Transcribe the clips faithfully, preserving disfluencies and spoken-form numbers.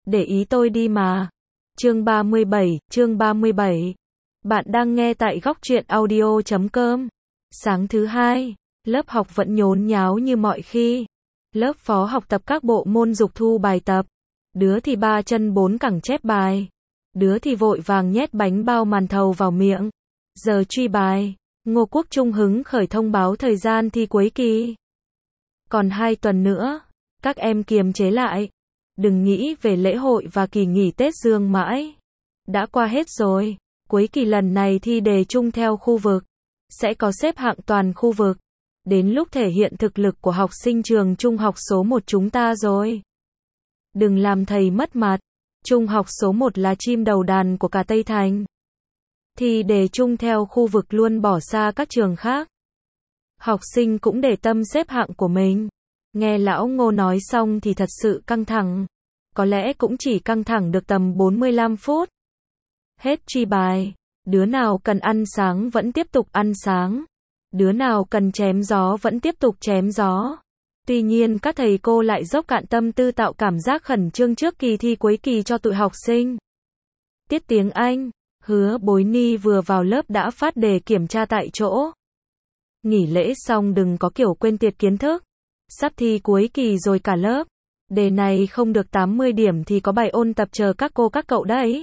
để ý tôi đi mà. Chương ba mươi bảy, chương ba mươi bảy. Bạn đang nghe tại góc truyện audio chấm com. Sáng thứ hai, lớp học vẫn nhốn nháo như mọi khi. Lớp phó học tập các bộ môn dục thu bài tập. Đứa thì ba chân bốn cẳng chép bài. Đứa thì vội vàng nhét bánh bao màn thầu vào miệng. Giờ truy bài, Ngô Quốc Trung hứng khởi thông báo thời gian thi cuối kỳ. Còn hai tuần nữa, các em kiềm chế lại. Đừng nghĩ về lễ hội và kỳ nghỉ Tết Dương mãi. Đã qua hết rồi. Cuối kỳ lần này thi đề chung theo khu vực. Sẽ có xếp hạng toàn khu vực. Đến lúc thể hiện thực lực của học sinh trường trung học số một chúng ta rồi. Đừng làm thầy mất mặt. Trung học số một là chim đầu đàn của cả Tây Thành. Thi đề chung theo khu vực luôn bỏ xa các trường khác. Học sinh cũng để tâm xếp hạng của mình. Nghe lão Ngô nói xong thì thật sự căng thẳng. Có lẽ cũng chỉ căng thẳng được tầm bốn mươi lăm phút. Hết truy bài. Đứa nào cần ăn sáng vẫn tiếp tục ăn sáng. Đứa nào cần chém gió vẫn tiếp tục chém gió. Tuy nhiên các thầy cô lại dốc cạn tâm tư tạo cảm giác khẩn trương trước kỳ thi cuối kỳ cho tụi học sinh. Tiết tiếng Anh, Hứa Bối Ni vừa vào lớp đã phát đề kiểm tra tại chỗ. Nghỉ lễ xong đừng có kiểu quên tiệt kiến thức. Sắp thi cuối kỳ rồi cả lớp. Đề này không được tám mươi điểm thì có bài ôn tập chờ các cô các cậu đấy.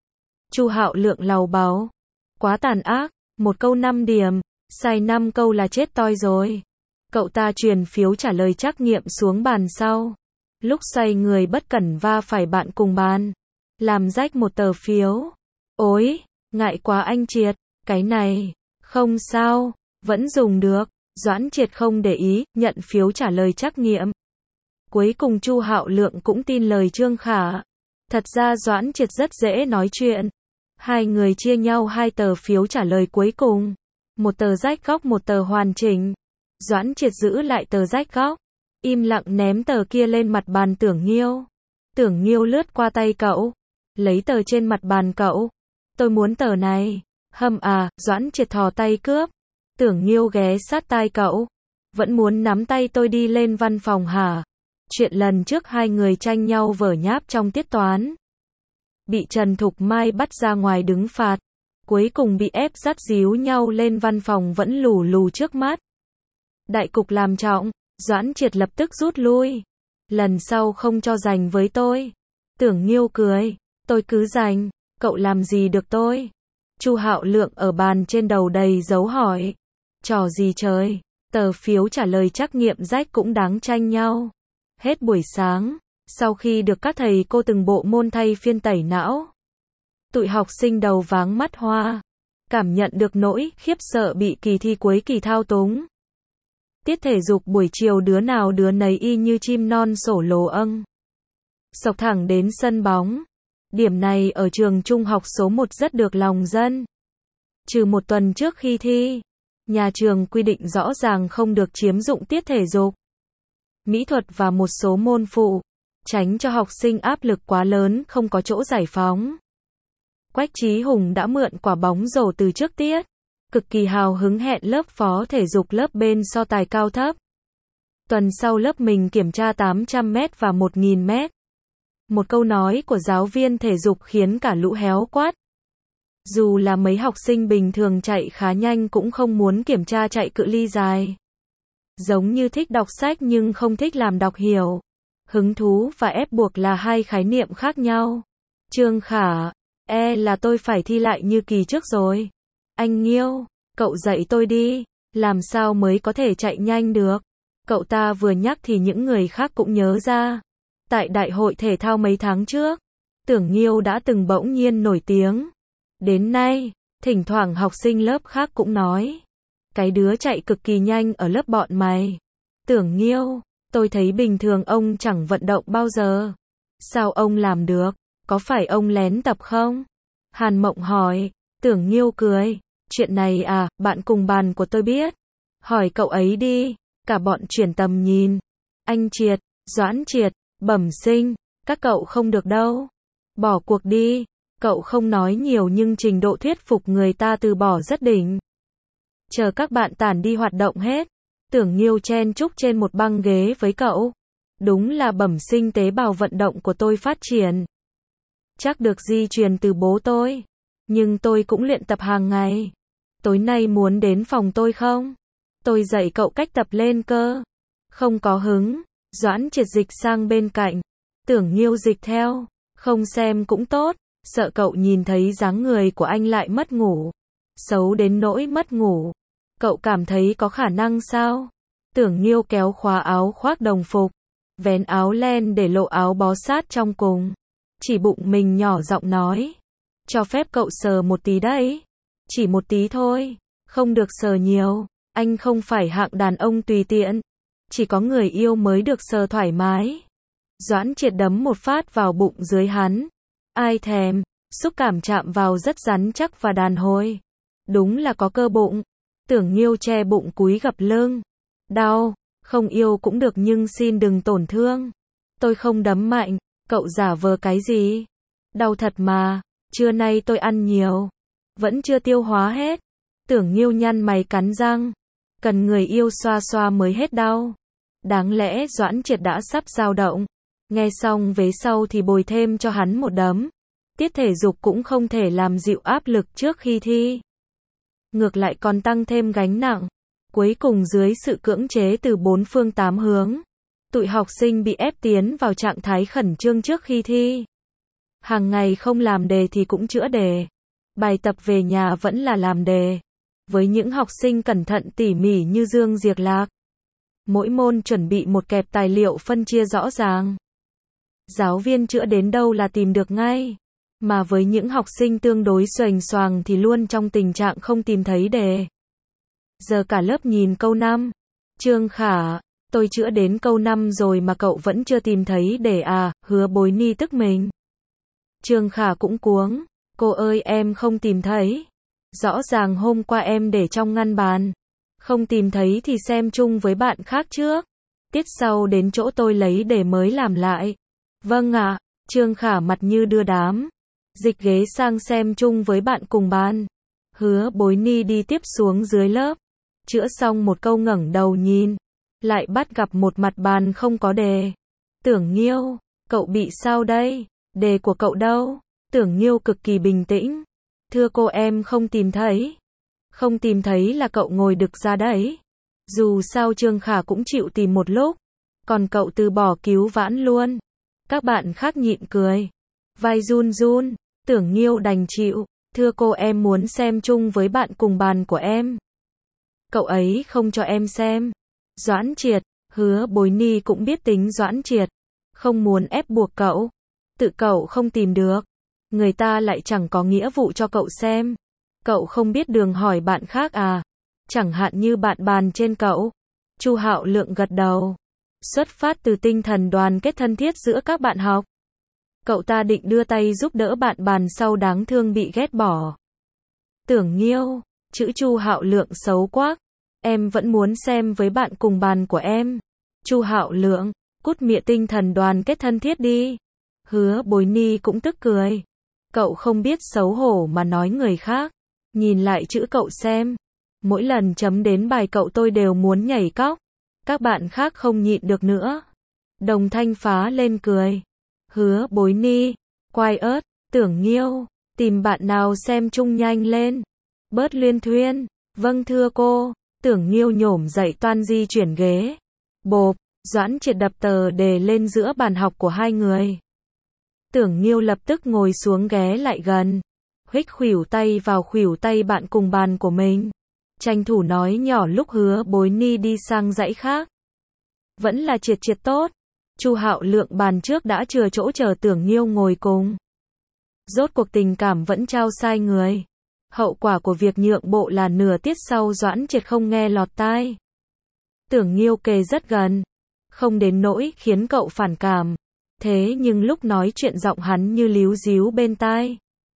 Chu Hạo Lượng lầu báu. Quá tàn ác, một câu năm điểm, sai năm câu là chết toi rồi. Cậu ta truyền phiếu trả lời trắc nghiệm xuống bàn sau. Lúc xoay người bất cẩn va phải bạn cùng bàn. Làm rách một tờ phiếu. Ôi, ngại quá anh Triệt, cái này, không sao, vẫn dùng được. Doãn Triệt không để ý, nhận phiếu trả lời trắc nghiệm. Cuối cùng Chu Hạo Lượng cũng tin lời Trương Khả. Thật ra Doãn Triệt rất dễ nói chuyện. Hai người chia nhau hai tờ phiếu trả lời cuối cùng. Một tờ rách góc một tờ hoàn chỉnh. Doãn Triệt giữ lại tờ rách góc. Im lặng ném tờ kia lên mặt bàn Tưởng Nghiêu. Tưởng Nghiêu lướt qua tay cậu. Lấy tờ trên mặt bàn cậu. Tôi muốn tờ này. Hâm à, Doãn Triệt thò tay cướp. Tưởng Nghiêu ghé sát tai cậu. Vẫn muốn nắm tay tôi đi lên văn phòng hả? Chuyện lần trước hai người tranh nhau vở nháp trong tiết toán. Bị Trần Thục Mai bắt ra ngoài đứng phạt. Cuối cùng bị ép dắt díu nhau lên văn phòng vẫn lù lù trước mắt. Đại cục làm trọng, Doãn Triệt lập tức rút lui. Lần sau không cho giành với tôi. Tưởng Nghiêu cười. Tôi cứ giành, cậu làm gì được tôi? Chu Hạo Lượng ở bàn trên đầu đầy dấu hỏi. Trò gì trời, tờ phiếu trả lời trắc nghiệm rách cũng đáng tranh nhau. Hết buổi sáng, sau khi được các thầy cô từng bộ môn thay phiên tẩy não. Tụi học sinh đầu váng mắt hoa. Cảm nhận được nỗi khiếp sợ bị kỳ thi cuối kỳ thao túng. Tiết thể dục buổi chiều đứa nào đứa nấy y như chim non sổ lồ âng. Xộc thẳng đến sân bóng. Điểm này ở trường trung học số một rất được lòng dân. Trừ một tuần trước khi thi. Nhà trường quy định rõ ràng không được chiếm dụng tiết thể dục, mỹ thuật và một số môn phụ. Tránh cho học sinh áp lực quá lớn không có chỗ giải phóng. Quách Chí Hùng đã mượn quả bóng rổ từ trước tiết. Cực kỳ hào hứng hẹn lớp phó thể dục lớp bên so tài cao thấp. Tuần sau lớp mình kiểm tra tám trăm mét và một nghìn mét. Một câu nói của giáo viên thể dục khiến cả lũ héo quát. Dù là mấy học sinh bình thường chạy khá nhanh cũng không muốn kiểm tra chạy cự ly dài. Giống như thích đọc sách nhưng không thích làm đọc hiểu. Hứng thú và ép buộc là hai khái niệm khác nhau. Trương Khả, e là tôi phải thi lại như kỳ trước rồi. Anh Nghiêu, cậu dạy tôi đi, làm sao mới có thể chạy nhanh được. Cậu ta vừa nhắc thì những người khác cũng nhớ ra. Tại đại hội thể thao mấy tháng trước, Tưởng Nghiêu đã từng bỗng nhiên nổi tiếng. Đến nay, thỉnh thoảng học sinh lớp khác cũng nói. Cái đứa chạy cực kỳ nhanh ở lớp bọn mày. Tưởng Nghiêu, tôi thấy bình thường ông chẳng vận động bao giờ. Sao ông làm được? Có phải ông lén tập không? Hàn Mộng hỏi. Tưởng Nghiêu cười. Chuyện này à, bạn cùng bàn của tôi biết. Hỏi cậu ấy đi. Cả bọn chuyển tầm nhìn. Anh Triệt, Doãn Triệt, Bẩm Sinh, các cậu không được đâu. Bỏ cuộc đi. Cậu không nói nhiều nhưng trình độ thuyết phục người ta từ bỏ rất đỉnh. Chờ các bạn tản đi hoạt động hết. Tưởng Nghiêu chen chúc trên một băng ghế với cậu. Đúng là bẩm sinh tế bào vận động của tôi phát triển. Chắc được di truyền từ bố tôi. Nhưng tôi cũng luyện tập hàng ngày. Tối nay muốn đến phòng tôi không? Tôi dạy cậu cách tập lên cơ. Không có hứng. Doãn Triệt dịch sang bên cạnh. Tưởng Nghiêu dịch theo. Không xem cũng tốt. Sợ cậu nhìn thấy dáng người của anh lại mất ngủ. Xấu đến nỗi mất ngủ. Cậu cảm thấy có khả năng sao? Tưởng Nghiêu kéo khóa áo khoác đồng phục. Vén áo len để lộ áo bó sát trong cùng. Chỉ bụng mình nhỏ giọng nói. Cho phép cậu sờ một tí đấy. Chỉ một tí thôi. Không được sờ nhiều. Anh không phải hạng đàn ông tùy tiện. Chỉ có người yêu mới được sờ thoải mái. Doãn Triệt đấm một phát vào bụng dưới hắn. Ai thèm. Xúc cảm chạm vào rất rắn chắc và đàn hồi. Đúng là có cơ bụng. Tưởng Nghiêu che bụng cúi gập lưng. Đau. Không yêu cũng được nhưng xin đừng tổn thương. Tôi không đấm mạnh. Cậu giả vờ cái gì? Đau thật mà. Trưa nay tôi ăn nhiều. Vẫn chưa tiêu hóa hết. Tưởng Nghiêu nhăn mày cắn răng. Cần người yêu xoa xoa mới hết đau. Đáng lẽ Doãn Triệt đã sắp dao động. Nghe xong vế sau thì bồi thêm cho hắn một đấm. Tiết thể dục cũng không thể làm dịu áp lực trước khi thi. Ngược lại còn tăng thêm gánh nặng. Cuối cùng dưới sự cưỡng chế từ bốn phương tám hướng, tụi học sinh bị ép tiến vào trạng thái khẩn trương trước khi thi. Hàng ngày không làm đề thì cũng chữa đề. Bài tập về nhà vẫn là làm đề. Với những học sinh cẩn thận tỉ mỉ như Dương Diệc Lạc. Mỗi môn chuẩn bị một kẹp tài liệu phân chia rõ ràng. Giáo viên chữa đến đâu là tìm được ngay. Mà với những học sinh tương đối xuềnh xoàng thì luôn trong tình trạng không tìm thấy đề. Giờ cả lớp nhìn câu năm. Trương Khả, tôi chữa đến câu năm rồi mà cậu vẫn chưa tìm thấy đề à, Hứa Bối Ni tức mình. Trương Khả cũng cuống. Cô ơi em không tìm thấy. Rõ ràng hôm qua em để trong ngăn bàn. Không tìm thấy thì xem chung với bạn khác trước. Tiết sau đến chỗ tôi lấy để mới làm lại. Vâng ạ, à, Trương Khả mặt như đưa đám. Dịch ghế sang xem chung với bạn cùng bàn. Hứa Bối Ni đi tiếp xuống dưới lớp. Chữa xong một câu ngẩng đầu nhìn. Lại bắt gặp một mặt bàn không có đề. Tưởng Nghiêu, cậu bị sao đây? Đề của cậu đâu? Tưởng Nghiêu cực kỳ bình tĩnh. Thưa cô em không tìm thấy. Không tìm thấy là cậu ngồi đực ra đấy. Dù sao Trương Khả cũng chịu tìm một lúc. Còn cậu từ bỏ cứu vãn luôn. Các bạn khác nhịn cười. Vai run run. Tưởng Nghiêu đành chịu. Thưa cô em muốn xem chung với bạn cùng bàn của em. Cậu ấy không cho em xem. Doãn Triệt, Hứa Bối Ni cũng biết tính Doãn Triệt. Không muốn ép buộc cậu. Tự cậu không tìm được. Người ta lại chẳng có nghĩa vụ cho cậu xem. Cậu không biết đường hỏi bạn khác à? Chẳng hạn như bạn bàn trên cậu. Chu Hạo Lượng gật đầu. Xuất phát từ tinh thần đoàn kết thân thiết giữa các bạn học. Cậu ta định đưa tay giúp đỡ bạn bàn sau đáng thương bị ghét bỏ. Tưởng Nghiêu, chữ Chu Hạo Lượng xấu quá. Em vẫn muốn xem với bạn cùng bàn của em. Chu Hạo Lượng, cút mịa tinh thần đoàn kết thân thiết đi. Hứa Bối Ni cũng tức cười. Cậu không biết xấu hổ mà nói người khác. Nhìn lại chữ cậu xem. Mỗi lần chấm đến bài cậu tôi đều muốn nhảy cóc. Các bạn khác không nhịn được nữa. Đồng thanh phá lên cười. Hứa Bối Ni, quai ớt, Tưởng Nghiêu, tìm bạn nào xem chung nhanh lên. Bớt luyên thuyên. Vâng thưa cô. Tưởng Nghiêu nhổm dậy toan di chuyển ghế. Bộp, Doãn Triệt đập tờ đề lên giữa bàn học của hai người. Tưởng Nghiêu lập tức ngồi xuống ghé lại gần. Huých khuỷu tay vào khuỷu tay bạn cùng bàn của mình. Tranh thủ nói nhỏ lúc Hứa Bối Ni đi sang dãy khác. Vẫn là Triệt Triệt tốt. Chu Hạo Lượng bàn trước đã chừa chỗ chờ Tưởng Nghiêu ngồi cùng. Rốt cuộc tình cảm vẫn trao sai người. Hậu quả của việc nhượng bộ là nửa tiết sau Doãn Triệt không nghe lọt tai. Tưởng Nghiêu kề rất gần. Không đến nỗi khiến cậu phản cảm. Thế nhưng lúc nói chuyện giọng hắn như líu díu bên tai.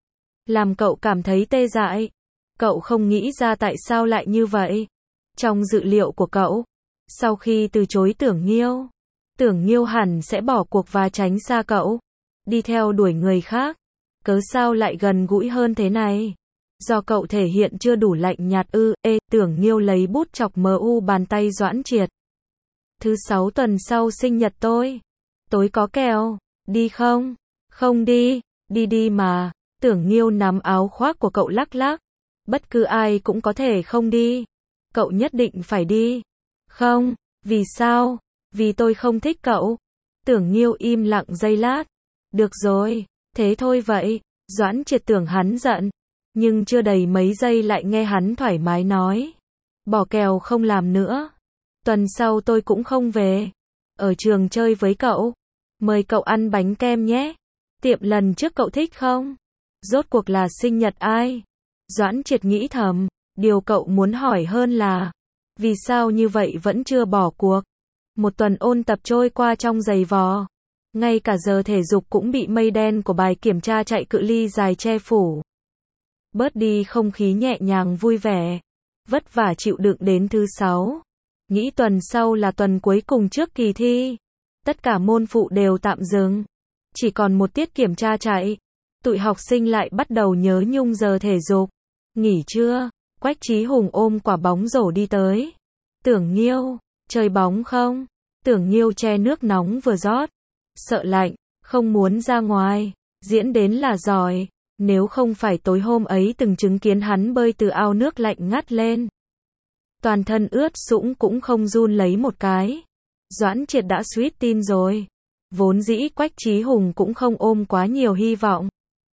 Làm cậu cảm thấy tê dại. Cậu không nghĩ ra tại sao lại như vậy. Trong dự liệu của cậu, sau khi từ chối Tưởng Nghiêu, Tưởng Nghiêu hẳn sẽ bỏ cuộc và tránh xa cậu. Đi theo đuổi người khác. Cớ sao lại gần gũi hơn thế này? Do cậu thể hiện chưa đủ lạnh nhạt ư? Ê, Tưởng Nghiêu lấy bút chọc mờ u bàn tay Doãn Triệt. Thứ sáu tuần sau sinh nhật tôi. Tối có kèo. Đi không? Không đi. Đi đi mà. Tưởng Nghiêu nắm áo khoác của cậu lắc lắc. Bất cứ ai cũng có thể không đi. Cậu nhất định phải đi. Không, vì sao? Vì tôi không thích cậu. Tưởng Nghiêu im lặng giây lát. Được rồi, thế thôi vậy. Doãn Triệt tưởng hắn giận, nhưng chưa đầy mấy giây lại nghe hắn thoải mái nói. Bỏ kèo không làm nữa. Tuần sau tôi cũng không về. Ở trường chơi với cậu. Mời cậu ăn bánh kem nhé. Tiệm lần trước cậu thích không? Rốt cuộc là sinh nhật ai? Doãn Triệt nghĩ thầm. Điều cậu muốn hỏi hơn là, vì sao như vậy vẫn chưa bỏ cuộc? Một tuần ôn tập trôi qua trong giày vò. Ngay cả giờ thể dục cũng bị mây đen của bài kiểm tra chạy cự ly dài che phủ. Bớt đi không khí nhẹ nhàng vui vẻ. Vất vả chịu đựng đến thứ sáu. Nghĩ tuần sau là tuần cuối cùng trước kỳ thi. Tất cả môn phụ đều tạm dừng. Chỉ còn một tiết kiểm tra chạy. Tụi học sinh lại bắt đầu nhớ nhung giờ thể dục. Nghỉ trưa, Quách Chí Hùng ôm quả bóng rổ đi tới. Tưởng Nghiêu, chơi bóng không? Tưởng Nghiêu che nước nóng vừa rót. Sợ lạnh, không muốn ra ngoài. Diễn đến là giỏi. Nếu không phải tối hôm ấy từng chứng kiến hắn bơi từ ao nước lạnh ngắt lên. Toàn thân ướt sũng cũng không run lấy một cái. Doãn Triệt đã suýt tin rồi. Vốn dĩ Quách Chí Hùng cũng không ôm quá nhiều hy vọng.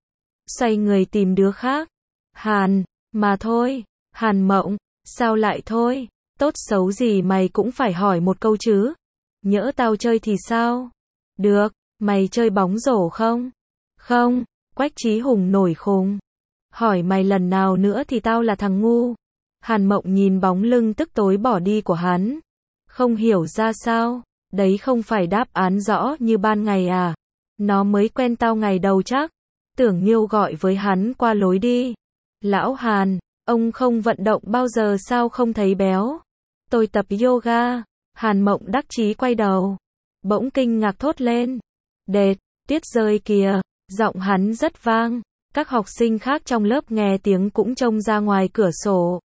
Xoay người tìm đứa khác. Hàn, mà thôi. Hàn Mộng, sao lại thôi? Tốt xấu gì mày cũng phải hỏi một câu chứ. Nhỡ tao chơi thì sao? Được, mày chơi bóng rổ không? Không, Quách Chí Hùng nổi khùng. Hỏi mày lần nào nữa thì tao là thằng ngu. Hàn Mộng nhìn bóng lưng tức tối bỏ đi của hắn. Không hiểu ra sao, đấy không phải đáp án rõ như ban ngày à. Nó mới quen tao ngày đầu chắc. Tưởng Nghiêu gọi với hắn qua lối đi. Lão Hàn, ông không vận động bao giờ sao không thấy béo? Tôi tập yoga. Hàn Mộng đắc chí quay đầu. Bỗng kinh ngạc thốt lên. Đệt, tuyết rơi kìa. Giọng hắn rất vang. Các học sinh khác trong lớp nghe tiếng cũng trông ra ngoài cửa sổ.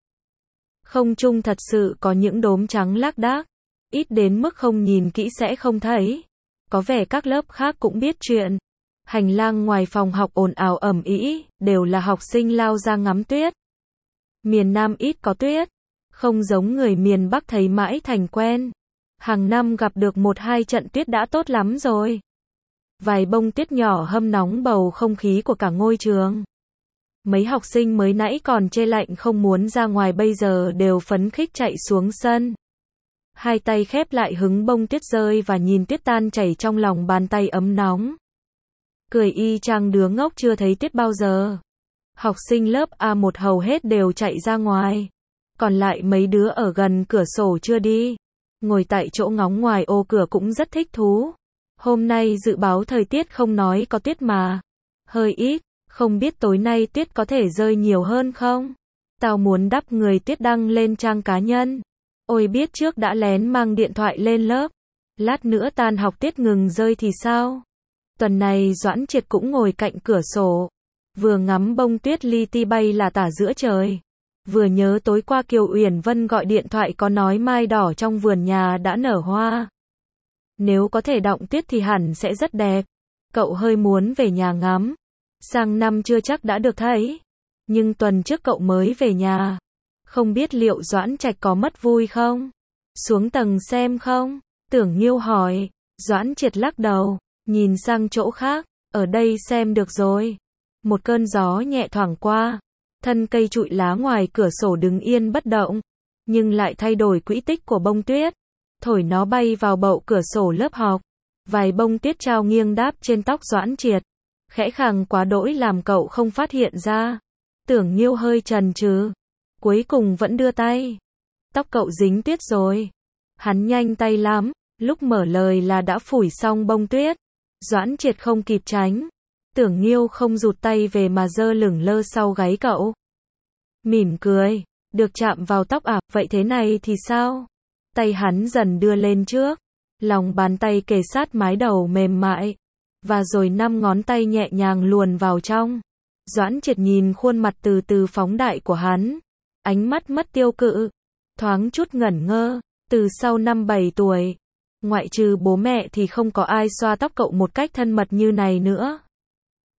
Không trung thật sự có những đốm trắng lác đác. Ít đến mức không nhìn kỹ sẽ không thấy. Có vẻ các lớp khác cũng biết chuyện. Hành lang ngoài phòng học ồn ào ầm ĩ, đều là học sinh lao ra ngắm tuyết. Miền Nam ít có tuyết. Không giống người miền Bắc thấy mãi thành quen. Hàng năm gặp được một hai trận tuyết đã tốt lắm rồi. Vài bông tuyết nhỏ hâm nóng bầu không khí của cả ngôi trường. Mấy học sinh mới nãy còn chê lạnh không muốn ra ngoài bây giờ đều phấn khích chạy xuống sân. Hai tay khép lại hứng bông tuyết rơi và nhìn tuyết tan chảy trong lòng bàn tay ấm nóng. Cười y chang đứa ngốc chưa thấy tuyết bao giờ. Học sinh lớp A một hầu hết đều chạy ra ngoài. Còn lại mấy đứa ở gần cửa sổ chưa đi. Ngồi tại chỗ ngóng ngoài ô cửa cũng rất thích thú. Hôm nay dự báo thời tiết không nói có tuyết mà. Hơi ít, không biết tối nay tuyết có thể rơi nhiều hơn không? Tao muốn đắp người tuyết đăng lên trang cá nhân. Ôi biết trước đã lén mang điện thoại lên lớp. Lát nữa tan học tuyết ngừng rơi thì sao? Tuần này Doãn Triệt cũng ngồi cạnh cửa sổ. Vừa ngắm bông tuyết li ti bay là tả giữa trời. Vừa nhớ tối qua Kiều Uyển Vân gọi điện thoại có nói mai đỏ trong vườn nhà đã nở hoa. Nếu có thể đọng tuyết thì hẳn sẽ rất đẹp. Cậu hơi muốn về nhà ngắm. Sang năm chưa chắc đã được thấy. Nhưng tuần trước cậu mới về nhà. Không biết liệu Doãn Trạch có mất vui không? Xuống tầng xem không? Tưởng Nghiêu hỏi. Doãn Triệt lắc đầu. Nhìn sang chỗ khác. Ở đây xem được rồi. Một cơn gió nhẹ thoảng qua. Thân cây trụi lá ngoài cửa sổ đứng yên bất động. Nhưng lại thay đổi quỹ tích của bông tuyết. Thổi nó bay vào bậu cửa sổ lớp học. Vài bông tuyết trao nghiêng đáp trên tóc Doãn Triệt. Khẽ khàng quá đỗi làm cậu không phát hiện ra. Tưởng Nghiêu hơi chần chừ. Cuối cùng vẫn đưa tay. Tóc cậu dính tuyết rồi. Hắn nhanh tay lắm. Lúc mở lời là đã phủi xong bông tuyết. Doãn Triệt không kịp tránh. Tưởng Nghiêu không rụt tay về mà giơ lửng lơ sau gáy cậu. Mỉm cười. Được chạm vào tóc à, vậy thế này thì sao? Tay hắn dần đưa lên trước. Lòng bàn tay kề sát mái đầu mềm mại. Và rồi năm ngón tay nhẹ nhàng luồn vào trong. Doãn Triệt nhìn khuôn mặt từ từ phóng đại của hắn. Ánh mắt mất tiêu cự. Thoáng chút ngẩn ngơ. Từ sau năm bảy tuổi. Ngoại trừ bố mẹ thì không có ai xoa tóc cậu một cách thân mật như này nữa.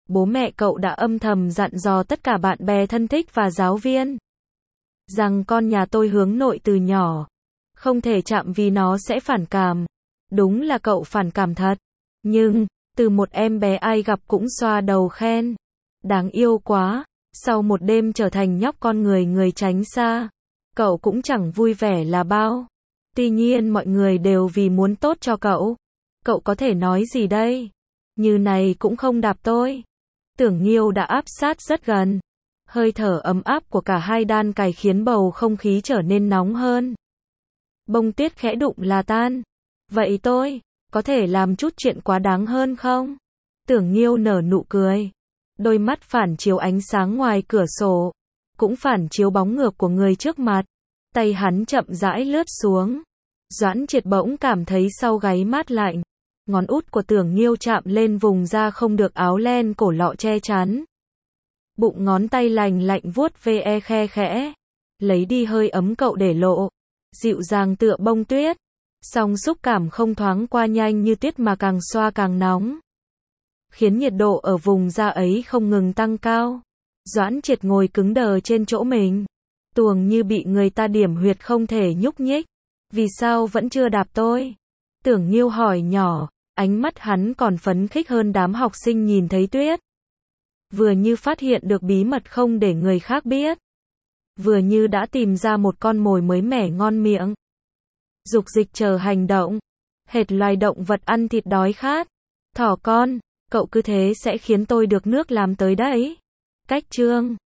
bố mẹ cậu đã âm thầm dặn dò tất cả bạn bè thân thích và giáo viên rằng con nhà tôi hướng nội từ nhỏ, không thể chạm vì nó sẽ phản cảm. Đúng là cậu phản cảm thật. Nhưng, từ một em bé ai gặp cũng xoa đầu khen. Đáng yêu quá. Sau một đêm trở thành nhóc con người người tránh xa, cậu cũng chẳng vui vẻ là bao. Tuy nhiên mọi người đều vì muốn tốt cho cậu. Cậu có thể nói gì đây? Như này cũng không đạp tôi. Tưởng Nghiêu đã áp sát rất gần. Hơi thở ấm áp của cả hai đan cài khiến bầu không khí trở nên nóng hơn. Bông tuyết khẽ đụng là tan. Vậy tôi, có thể làm chút chuyện quá đáng hơn không? Tưởng Nghiêu nở nụ cười. Đôi mắt phản chiếu ánh sáng ngoài cửa sổ, cũng phản chiếu bóng ngược của người trước mặt. Tay hắn chậm rãi lướt xuống. Doãn Triệt bỗng cảm thấy sau gáy mát lạnh. Ngón út của Tưởng Nghiêu chạm lên vùng da không được áo len cổ lọ che chắn. Bụng ngón tay lành lạnh vuốt ve khe khẽ. Lấy đi hơi ấm cậu để lộ. Dịu dàng tựa bông tuyết. Song xúc cảm không thoáng qua nhanh như tuyết mà càng xoa càng nóng. Khiến nhiệt độ ở vùng da ấy không ngừng tăng cao. Doãn Triệt ngồi cứng đờ trên chỗ mình. Tuồng như bị người ta điểm huyệt không thể nhúc nhích. Vì sao vẫn chưa đạp tôi? Tưởng Nghiêu hỏi nhỏ, ánh mắt hắn còn phấn khích hơn đám học sinh nhìn thấy tuyết. Vừa như phát hiện được bí mật không để người khác biết. Vừa như đã tìm ra một con mồi mới mẻ ngon miệng. Dục dịch chờ hành động. Hệt loài động vật ăn thịt đói khát. Thỏ con, cậu cứ thế sẽ khiến tôi được nước làm tới đấy. Cách chương